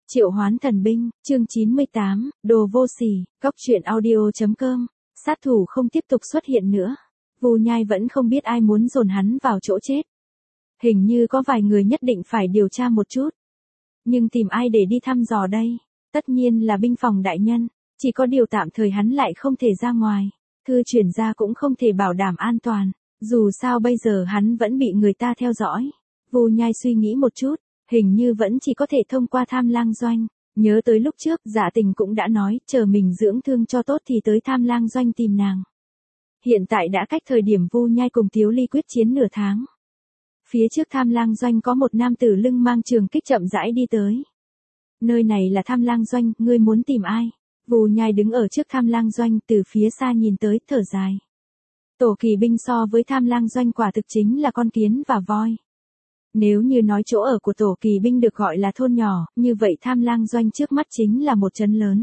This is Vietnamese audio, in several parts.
Triệu hoán thần binh, chương 98, đồ vô sỉ, cóc truyện audio.com, sát thủ không tiếp tục xuất hiện nữa. Vu Nhai vẫn không biết ai muốn dồn hắn vào chỗ chết. Hình như có vài người nhất định phải điều tra một chút. Nhưng tìm ai để đi thăm dò đây? Tất nhiên là binh phòng đại nhân, chỉ có điều tạm thời hắn lại không thể ra ngoài. Thư chuyển ra cũng không thể bảo đảm an toàn, dù sao bây giờ hắn vẫn bị người ta theo dõi. Vu Nhai suy nghĩ một chút. Hình như vẫn chỉ có thể thông qua Tham Lang Doanh. Nhớ tới lúc trước, Dạ Tình cũng đã nói, chờ mình dưỡng thương cho tốt thì tới Tham Lang Doanh tìm nàng. Hiện tại đã cách thời điểm Vu Nhai cùng Tiếu Ly quyết chiến nửa tháng. Phía trước Tham Lang Doanh có một nam tử lưng mang trường kích chậm rãi đi tới. Nơi này là Tham Lang Doanh, ngươi muốn tìm ai? Vu Nhai đứng ở trước Tham Lang Doanh, từ phía xa nhìn tới, thở dài. Tổ kỳ binh so với Tham Lang Doanh quả thực chính là con kiến và voi. Nếu như nói chỗ ở của tổ kỳ binh được gọi là thôn nhỏ, như vậy Tham Lang Doanh trước mắt chính là một trấn lớn.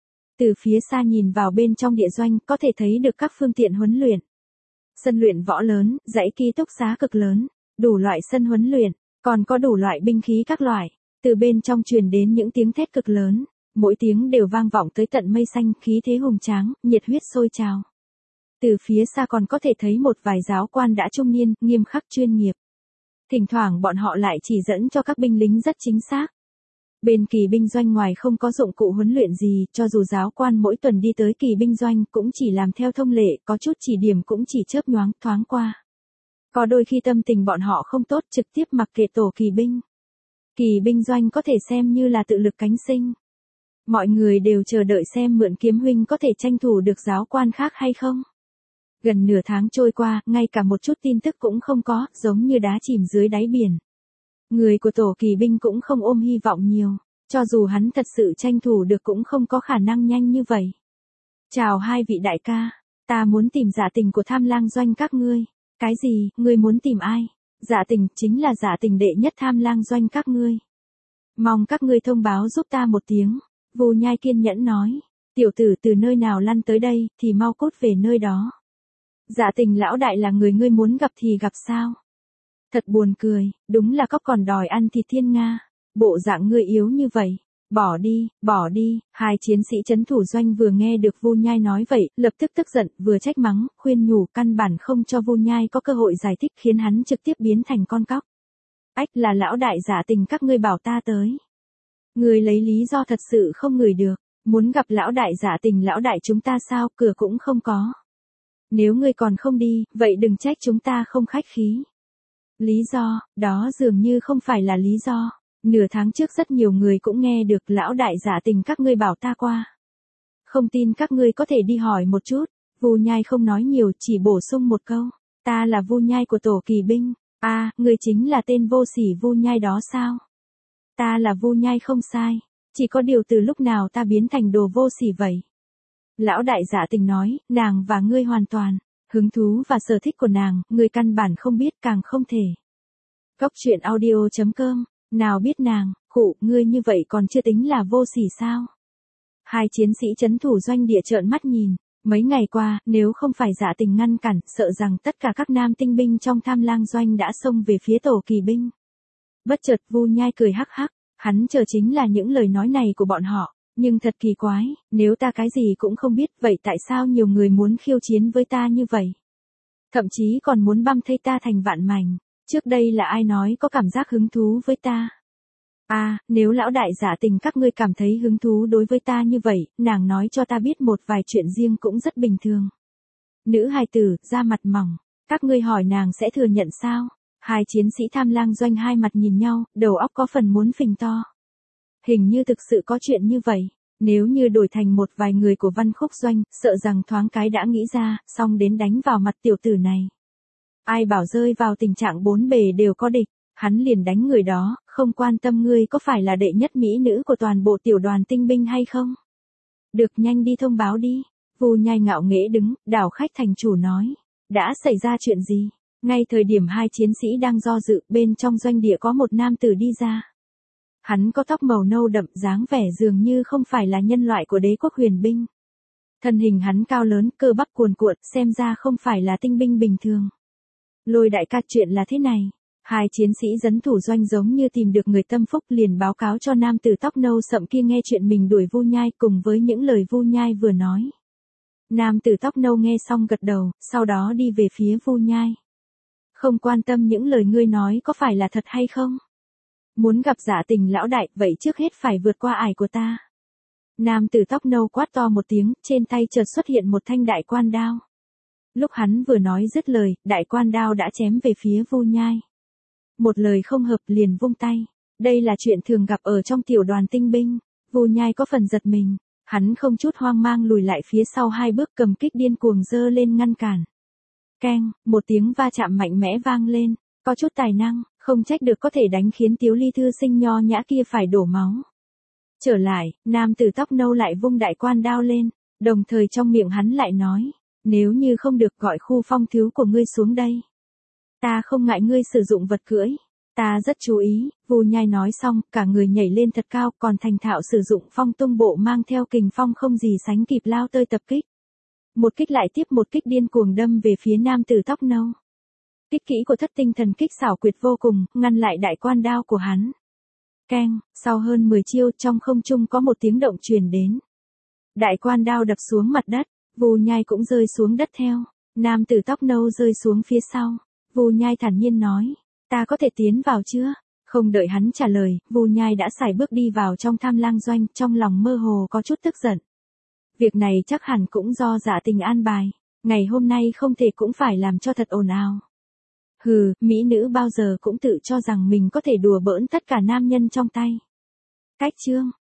Từ phía xa nhìn vào bên trong địa doanh, có thể thấy được các phương tiện huấn luyện. Sân luyện võ lớn, dãy ký túc xá cực lớn, đủ loại sân huấn luyện, còn có đủ loại binh khí các loại. Từ bên trong truyền đến những tiếng thét cực lớn, mỗi tiếng đều vang vọng tới tận mây xanh, khí thế hùng tráng, nhiệt huyết sôi trào. Từ phía xa còn có thể thấy một vài giáo quan đã trung niên, nghiêm khắc chuyên nghiệp. Thỉnh thoảng bọn họ lại chỉ dẫn cho các binh lính rất chính xác. Bên kỳ binh doanh ngoài không có dụng cụ huấn luyện gì, cho dù giáo quan mỗi tuần đi tới kỳ binh doanh cũng chỉ làm theo thông lệ, có chút chỉ điểm cũng chỉ chớp nhoáng thoáng qua. Có đôi khi tâm tình bọn họ không tốt trực tiếp mặc kệ tổ kỳ binh. Kỳ binh doanh có thể xem như là tự lực cánh sinh. Mọi người đều chờ đợi xem Mượn Kiếm huynh có thể tranh thủ được giáo quan khác hay không. Gần nửa tháng trôi qua, ngay cả một chút tin tức cũng không có, giống như đá chìm dưới đáy biển. Người của tổ kỳ binh cũng không ôm hy vọng nhiều, cho dù hắn thật sự tranh thủ được cũng không có khả năng nhanh như vậy. Chào hai vị đại ca, ta muốn tìm Dạ Tình của Tham Lang Doanh các ngươi. Cái gì, ngươi muốn tìm ai? Dạ Tình, chính là Dạ Tình đệ nhất Tham Lang Doanh các ngươi. Mong các ngươi thông báo giúp ta một tiếng. Vu Nhai kiên nhẫn nói, tiểu tử từ nơi nào lăn tới đây, thì mau cút về nơi đó. Dạ Tình lão đại là người ngươi muốn gặp thì gặp sao? Thật buồn cười, đúng là cóc còn đòi ăn thịt thiên nga. Bộ dạng ngươi yếu như vậy. Bỏ đi. Hai chiến sĩ trấn thủ doanh vừa nghe được Vu Nhai nói vậy, lập tức tức giận, vừa trách mắng, khuyên nhủ, căn bản không cho Vu Nhai có cơ hội giải thích, khiến hắn trực tiếp biến thành con cóc. Ách, là lão đại Dạ Tình các ngươi bảo ta tới. Ngươi lấy lý do thật sự không ngửi được, muốn gặp lão đại Dạ Tình lão đại chúng ta sao, cửa cũng không có. Nếu ngươi còn không đi, vậy đừng trách chúng ta không khách khí. Lý do, đó dường như không phải là lý do. Nửa tháng trước rất nhiều người cũng nghe được lão đại Dạ Tình các ngươi bảo ta qua. Không tin các ngươi có thể đi hỏi một chút. Vu Nhai không nói nhiều, chỉ bổ sung một câu. Ta là Vu Nhai của tổ kỳ binh. À, ngươi chính là tên vô sỉ Vu Nhai đó sao? Ta là Vu Nhai không sai. Chỉ có điều từ lúc nào ta biến thành đồ vô sỉ vậy? Lão đại Dạ Tình nói, nàng và ngươi hoàn toàn, hứng thú và sở thích của nàng, ngươi căn bản không biết càng không thể. Cóc truyện audio.com, nào biết nàng, khụ, ngươi như vậy còn chưa tính là vô sỉ sao? Hai chiến sĩ trấn thủ doanh địa trợn mắt nhìn, mấy ngày qua, nếu không phải Dạ Tình ngăn cản, sợ rằng tất cả các nam tinh binh trong Tham Lang Doanh đã xông về phía tổ kỳ binh. Bất chợt Vu Nhai cười hắc hắc, hắn chờ chính là những lời nói này của bọn họ. Nhưng thật kỳ quái, nếu ta cái gì cũng không biết, vậy tại sao nhiều người muốn khiêu chiến với ta như vậy? Thậm chí còn muốn băm thây ta thành vạn mảnh. Trước đây là ai nói có cảm giác hứng thú với ta? À, nếu lão đại Dạ Tình các ngươi cảm thấy hứng thú đối với ta như vậy, nàng nói cho ta biết một vài chuyện riêng cũng rất bình thường. Nữ hài tử, da mặt mỏng, các ngươi hỏi nàng sẽ thừa nhận sao? Hai chiến sĩ Tham Lang Doanh hai mặt nhìn nhau, đầu óc có phần muốn phình to. Hình như thực sự có chuyện như vậy, nếu như đổi thành một vài người của Văn Khúc Doanh, sợ rằng thoáng cái đã nghĩ ra, xong đến đánh vào mặt tiểu tử này. Ai bảo rơi vào tình trạng bốn bề đều có địch, hắn liền đánh người đó, không quan tâm ngươi có phải là đệ nhất mỹ nữ của toàn bộ tiểu đoàn tinh binh hay không. Được, nhanh đi thông báo đi. Vu Nhai ngạo nghễ đứng, đảo khách thành chủ nói, đã xảy ra chuyện gì? Ngay thời điểm hai chiến sĩ đang do dự, bên trong doanh địa có một nam tử đi ra. Hắn có tóc màu nâu đậm, dáng vẻ dường như không phải là nhân loại của đế quốc huyền binh. Thân hình hắn cao lớn, cơ bắp cuồn cuộn, xem ra không phải là tinh binh bình thường. Lôi đại ca, chuyện là thế này. Hai chiến sĩ dấn thủ doanh giống như tìm được người tâm phúc liền báo cáo cho nam tử tóc nâu sậm kia nghe chuyện mình đuổi Vu Nhai cùng với những lời Vu Nhai vừa nói. Nam tử tóc nâu nghe xong gật đầu, sau đó đi về phía Vu Nhai. Không quan tâm những lời ngươi nói có phải là thật hay không? Muốn gặp Dạ Tình lão đại, vậy trước hết phải vượt qua ải của ta. Nam tử tóc nâu quát to một tiếng, trên tay chợt xuất hiện một thanh đại quan đao. Lúc hắn vừa nói dứt lời, đại quan đao đã chém về phía Vu Nhai. Một lời không hợp liền vung tay. Đây là chuyện thường gặp ở trong tiểu đoàn tinh binh. Vu Nhai có phần giật mình. Hắn không chút hoang mang lùi lại phía sau 2 bước, cầm kích điên cuồng giơ lên ngăn cản. Keng, một tiếng va chạm mạnh mẽ vang lên. Có chút tài năng, không trách được có thể đánh khiến Tiếu Ly thư sinh nho nhã kia phải đổ máu. Trở lại, nam tử tóc nâu lại vung đại quan đao lên, đồng thời trong miệng hắn lại nói, nếu như không được gọi khu phong thiếu của ngươi xuống đây. Ta không ngại ngươi sử dụng vật cưỡi, ta rất chú ý. Vu Nhai nói xong, cả người nhảy lên thật cao, còn thành thạo sử dụng phong tung bộ mang theo kình phong không gì sánh kịp lao tơi tập kích. Một kích lại tiếp một kích điên cuồng đâm về phía nam tử tóc nâu. Kích kỹ của thất tinh thần kích xảo quyệt vô cùng, ngăn lại đại quan đao của hắn. Keng, sau hơn 10 chiêu trong không trung có một tiếng động truyền đến. Đại quan đao đập xuống mặt đất, Vu Nhai cũng rơi xuống đất theo. Nam tử tóc nâu rơi xuống phía sau. Vu Nhai thản nhiên nói, ta có thể tiến vào chưa? Không đợi hắn trả lời, Vu Nhai đã sải bước đi vào trong Tham Lang doanh, trong lòng mơ hồ có chút tức giận. Việc này chắc hẳn cũng do Dạ Tình an bài, ngày hôm nay không thể cũng phải làm cho thật ồn ào. Hừ, mỹ nữ bao giờ cũng tự cho rằng mình có thể đùa bỡn tất cả nam nhân trong tay. Cách chương